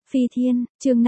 Phi Thiên, chương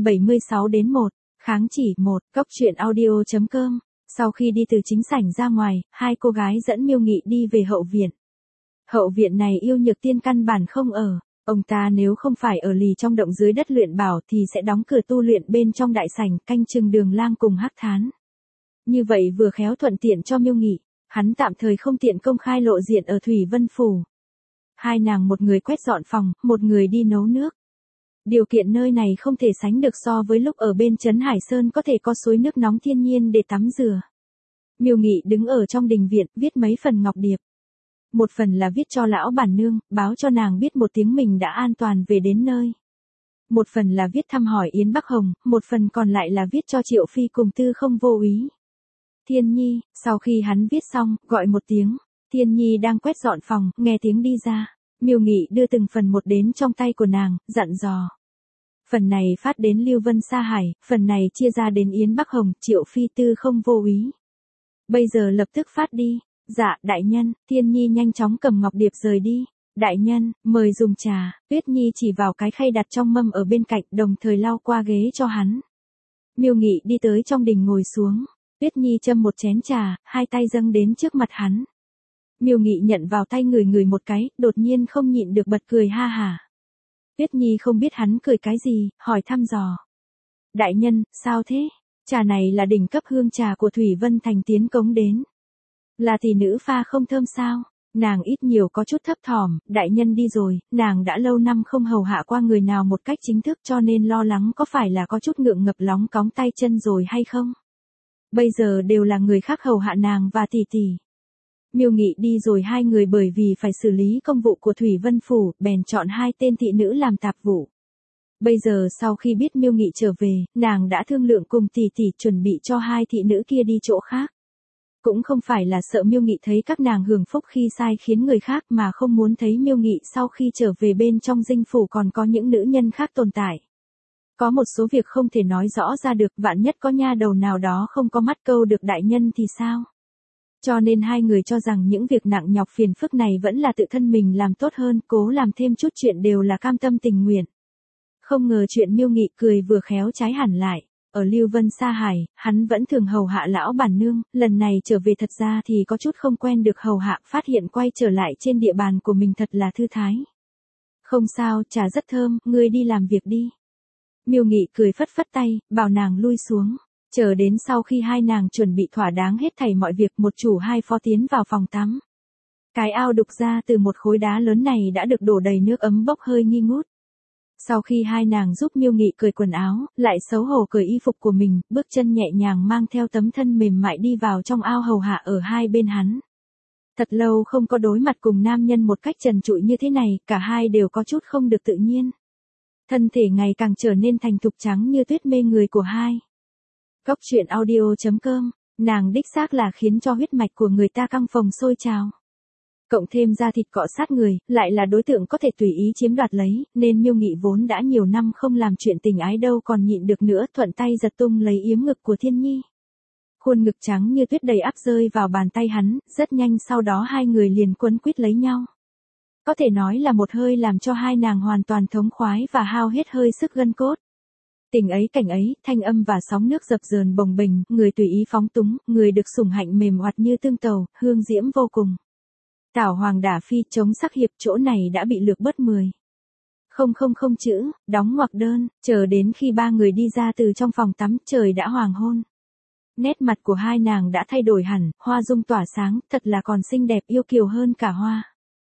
576 đến 1, kháng chỉ 1, cốc truyện audio.com. Sau khi đi từ chính sảnh ra ngoài, hai cô gái dẫn Miêu Nghị đi về hậu viện. Hậu viện này Yêu Nhược Tiên căn bản không ở, ông ta nếu không phải ở lì trong động dưới đất luyện bảo thì sẽ đóng cửa tu luyện bên trong đại sảnh canh chừng Đường Lang cùng Hắc Thán. Như vậy vừa khéo thuận tiện cho Miêu Nghị, hắn tạm thời không tiện công khai lộ diện ở Thủy Vân Phủ. Hai nàng một người quét dọn phòng, một người đi nấu nước. Điều kiện nơi này không thể sánh được so với lúc ở bên trấn Hải Sơn có thể có suối nước nóng thiên nhiên để tắm rửa. Miêu Nghị đứng ở trong đình viện, viết mấy phần ngọc điệp. Một phần là viết cho lão bản nương, báo cho nàng biết một tiếng mình đã an toàn về đến nơi. Một phần là viết thăm hỏi Yến Bắc Hồng, một phần còn lại là viết cho Triệu Phi cùng Tư Không Vô Úy. Thiên Nhi, sau khi hắn viết xong, gọi một tiếng. Thiên Nhi đang quét dọn phòng, nghe tiếng đi ra. Miêu Nghị đưa từng phần một đến trong tay của nàng, dặn dò. Phần này phát đến Lưu Vân Sa Hải, phần này chia ra đến Yến Bắc Hồng, Triệu Phi Tư Không Vô Úy. Bây giờ lập tức phát đi. Dạ, đại nhân. Thiên Nhi nhanh chóng cầm ngọc điệp rời đi. Đại nhân, mời dùng trà. Tuyết Nhi chỉ vào cái khay đặt trong mâm ở bên cạnh, đồng thời lau qua ghế cho hắn. Miêu Nghị đi tới trong đình ngồi xuống. Tuyết Nhi châm một chén trà, hai tay dâng đến trước mặt hắn. Miêu Nghị nhận vào tay người một cái, đột nhiên không nhịn được bật cười ha hả. Tuyết Nhi không biết hắn cười cái gì, hỏi thăm dò. Đại nhân, sao thế? Trà này là đỉnh cấp hương trà của Thủy Vân Thành tiến cống đến. Là tỷ nữ pha không thơm sao? Nàng ít nhiều có chút thấp thỏm, đại nhân đi rồi, nàng đã lâu năm không hầu hạ qua người nào một cách chính thức cho nên lo lắng có phải là có chút ngượng ngập lóng cóng tay chân rồi hay không? Bây giờ đều là người khác hầu hạ nàng và tỷ tỷ. Miêu Nghị đi rồi hai người bởi vì phải xử lý công vụ của Thủy Vân Phủ, bèn chọn hai tên thị nữ làm tạp vụ. Bây giờ sau khi biết Miêu Nghị trở về, nàng đã thương lượng cùng tỷ tỷ chuẩn bị cho hai thị nữ kia đi chỗ khác. Cũng không phải là sợ Miêu Nghị thấy các nàng hưởng phúc khi sai khiến người khác mà không muốn thấy Miêu Nghị sau khi trở về bên trong dinh phủ còn có những nữ nhân khác tồn tại. Có một số việc không thể nói rõ ra được, vạn nhất có nha đầu nào đó không có mắt câu được đại nhân thì sao? Cho nên hai người cho rằng những việc nặng nhọc phiền phức này vẫn là tự thân mình làm tốt hơn, cố làm thêm chút chuyện đều là cam tâm tình nguyện. Không ngờ chuyện Miêu Nghị cười vừa khéo trái hẳn lại. Ở Lưu Vân Sa Hải, hắn vẫn thường hầu hạ lão bản nương, lần này trở về thật ra thì có chút không quen được hầu hạ, phát hiện quay trở lại trên địa bàn của mình thật là thư thái. Không sao, trà rất thơm, ngươi đi làm việc đi. Miêu Nghị cười phất phất tay, bảo nàng lui xuống. Chờ đến sau khi hai nàng chuẩn bị thỏa đáng hết thảy mọi việc, một chủ hai phó tiến vào phòng tắm. Cái ao đục ra từ một khối đá lớn này đã được đổ đầy nước ấm bốc hơi nghi ngút. Sau khi hai nàng giúp Miêu Nghị cởi quần áo, lại xấu hổ cởi y phục của mình, bước chân nhẹ nhàng mang theo tấm thân mềm mại đi vào trong ao hầu hạ ở hai bên hắn. Thật lâu không có đối mặt cùng nam nhân một cách trần trụi như thế này, cả hai đều có chút không được tự nhiên. Thân thể ngày càng trở nên thành thục trắng như tuyết mê người của hai. Cốc truyện audio.com, nàng đích xác là khiến cho huyết mạch của người ta căng phồng sôi trào. Cộng thêm da thịt cọ sát người, lại là đối tượng có thể tùy ý chiếm đoạt lấy, nên Miêu Nghị vốn đã nhiều năm không làm chuyện tình ái đâu còn nhịn được nữa, thuận tay giật tung lấy yếm ngực của Thiên Nhi. Khuôn ngực trắng như tuyết đầy ắp rơi vào bàn tay hắn, rất nhanh sau đó hai người liền quấn quýt lấy nhau. Có thể nói là một hơi làm cho hai nàng hoàn toàn thống khoái và hao hết hơi sức gân cốt. Tình ấy cảnh ấy, thanh âm và sóng nước dập dờn bồng bềnh, người tùy ý phóng túng, người được sủng hạnh mềm oặt như tương tàu, hương diễm vô cùng. Tảo Hoàng đả phi chống sắc hiệp, chỗ này đã bị lược bớt 10. Không chữ, đóng ngoặc đơn, chờ đến khi ba người đi ra từ trong phòng tắm, trời đã hoàng hôn. Nét mặt của hai nàng đã thay đổi hẳn, hoa dung tỏa sáng, thật là còn xinh đẹp yêu kiều hơn cả hoa.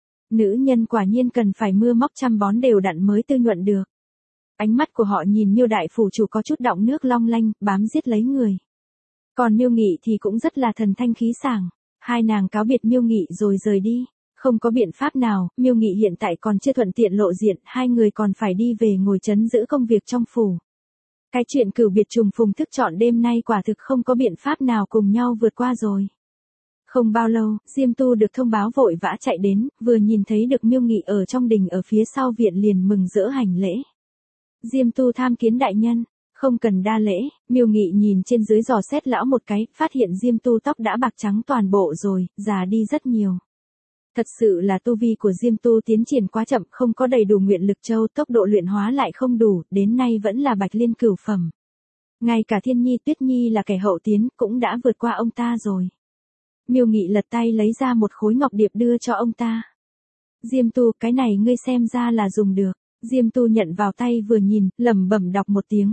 Nữ nhân quả nhiên cần phải mưa móc chăm bón đều đặn mới tươi nhuận được. Ánh mắt của họ nhìn Miêu đại phủ chủ có chút đọng nước long lanh, bám giết lấy người. Còn Miêu Nghị thì cũng rất là thần thanh khí sảng. Hai nàng cáo biệt Miêu Nghị rồi rời đi. Không có biện pháp nào, Miêu Nghị hiện tại còn chưa thuận tiện lộ diện, hai người còn phải đi về ngồi trấn giữ công việc trong phủ. Cái chuyện cửu biệt trùng phùng thức chọn đêm nay quả thực không có biện pháp nào cùng nhau vượt qua rồi. Không bao lâu, Diêm Tu được thông báo vội vã chạy đến, vừa nhìn thấy được Miêu Nghị ở trong đình ở phía sau viện liền mừng rỡ hành lễ. Diêm Tu tham kiến đại nhân. Không cần đa lễ. Miêu Nghị nhìn trên dưới dò xét lão một cái, phát hiện Diêm Tu tóc đã bạc trắng toàn bộ rồi, già đi rất nhiều. Thật sự là tu vi của Diêm Tu tiến triển quá chậm, không có đầy đủ nguyện lực châu, tốc độ luyện hóa lại không đủ, đến nay vẫn là Bạch Liên cửu phẩm. Ngay cả Thiên Nhi Tuyết Nhi là kẻ hậu tiến, cũng đã vượt qua ông ta rồi. Miêu Nghị lật tay lấy ra một khối ngọc điệp đưa cho ông ta. Diêm Tu, cái này ngươi xem ra là dùng được. Diêm Tu nhận vào tay vừa nhìn, lẩm bẩm đọc một tiếng.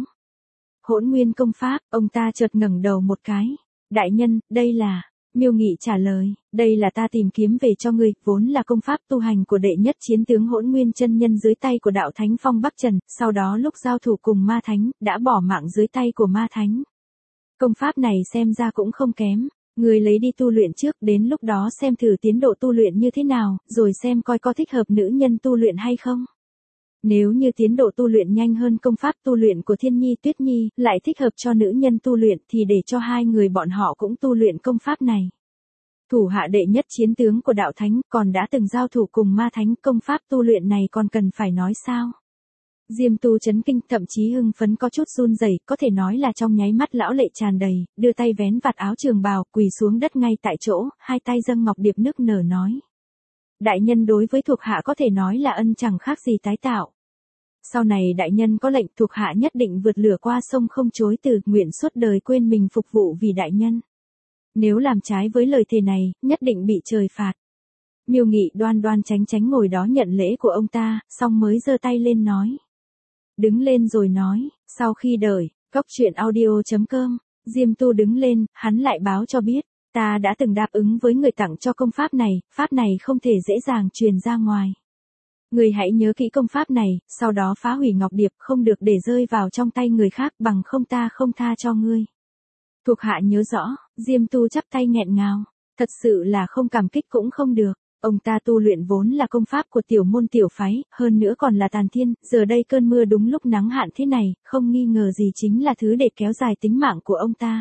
Hỗn Nguyên công pháp, ông ta chợt ngẩng đầu một cái. Đại nhân, đây là... Miêu Nghị trả lời, đây là ta tìm kiếm về cho ngươi, vốn là công pháp tu hành của đệ nhất chiến tướng Hỗn Nguyên chân nhân dưới tay của đạo thánh Phong Bắc Trần, sau đó lúc giao thủ cùng ma thánh, đã bỏ mạng dưới tay của ma thánh. Công pháp này xem ra cũng không kém, ngươi lấy đi tu luyện trước, đến lúc đó xem thử tiến độ tu luyện như thế nào, rồi xem coi có thích hợp nữ nhân tu luyện hay không. Nếu như tiến độ tu luyện nhanh hơn công pháp tu luyện của Thiên Nhi Tuyết Nhi, lại thích hợp cho nữ nhân tu luyện thì để cho hai người bọn họ cũng tu luyện công pháp này. Thủ hạ đệ nhất chiến tướng của đạo thánh, còn đã từng giao thủ cùng ma thánh, công pháp tu luyện này còn cần phải nói sao? Diêm Tu chấn kinh, thậm chí hưng phấn có chút run rẩy, có thể nói là trong nháy mắt lão lệ tràn đầy, đưa tay vén vạt áo trường bào, quỳ xuống đất ngay tại chỗ, hai tay dâng ngọc điệp nức nở nói. Đại nhân đối với thuộc hạ có thể nói là ân chẳng khác gì tái tạo. Sau này đại nhân có lệnh, thuộc hạ nhất định vượt lửa qua sông không chối từ, nguyện suốt đời quên mình phục vụ vì đại nhân. Nếu làm trái với lời thề này, nhất định bị trời phạt. Miêu Nghị đoan đoan tránh tránh ngồi đó nhận lễ của ông ta, xong mới giơ tay lên nói. Đứng lên rồi nói, sau khi đợi, cốc truyện audio.com, Diêm Tu đứng lên, hắn lại báo cho biết, ta đã từng đáp ứng với người tặng cho công pháp này không thể dễ dàng truyền ra ngoài. Người hãy nhớ kỹ công pháp này, sau đó phá hủy ngọc điệp, không được để rơi vào trong tay người khác, bằng không ta không tha cho ngươi. Thuộc hạ nhớ rõ, Diêm Tu chắp tay nghẹn ngào, thật sự là không cảm kích cũng không được. Ông ta tu luyện vốn là công pháp của tiểu môn tiểu phái, hơn nữa còn là tàn thiên, giờ đây cơn mưa đúng lúc nắng hạn thế này, không nghi ngờ gì chính là thứ để kéo dài tính mạng của ông ta.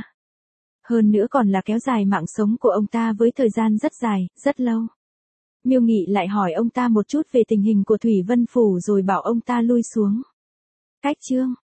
Hơn nữa còn là kéo dài mạng sống của ông ta với thời gian rất dài, rất lâu. Miêu Nghị lại hỏi ông ta một chút về tình hình của Thủy Vân Phủ rồi bảo ông ta lui xuống. Cách chương